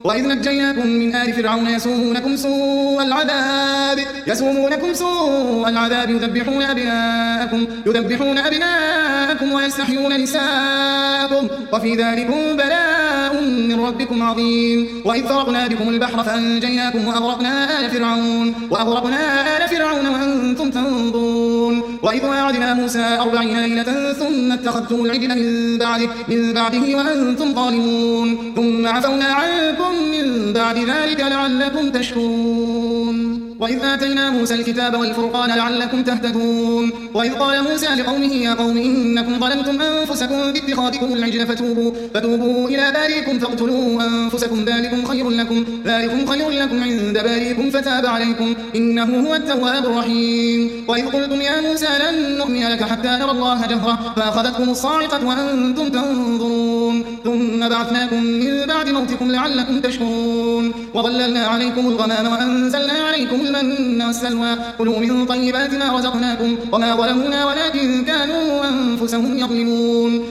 وإذ نجيناكم من آل فرعون يسومونكم سوء العذاب يذبحون أبناءكم ويستحيون نساءكم وفي ذلكم بلاء من ربكم عظيم. وإذ فرقنا بكم البحر فأنجيناكم وأغرقنا آل فرعون وأنتم تنظرون. وإذ وعدنا موسى 40 ليلة ثم اتخذتم العجل من بعده وأنتم ظالمون ثم عفونا عنكم من بعد ذلك لعلكم تشكرون. وإذ آتينا موسى الكتاب والفرقان لعلكم تهتدون. وإذ قال موسى لقومه يا قوم إنكم ظلمتم أنفسكم باتخاذكم العجل فتوبوا إلى بارئكم فاقتلوا أنفسكم ذلكم خير لكم عند بارئكم فتاب عليكم إنه هو التواب الرحيم. وإذ قلتم يا موسى لن نؤمن لك حتى نرى الله جهرة فأخذتكم الصاعقة وأنتم تنظرون ثم بعثناكم من بعد موتكم لعلكم تشكرون. وظللنا عليكم الغمام وأنزلنا عليكم المن والسلوى كلوا من طيبات ما رزقناكم وما ظلمونا ولكن كانوا أنفسهم يظلمون.